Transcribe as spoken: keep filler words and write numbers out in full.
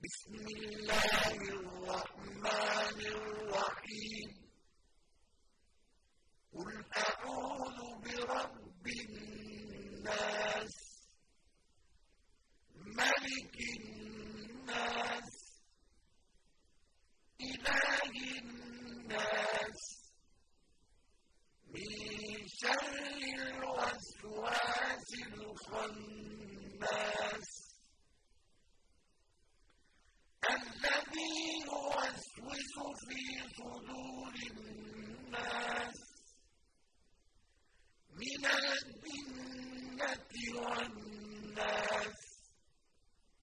بسم الله الرحمن الرحيم قل أعوذ برب الناس ملك الناس إله الناس من شر الوسواس الخناس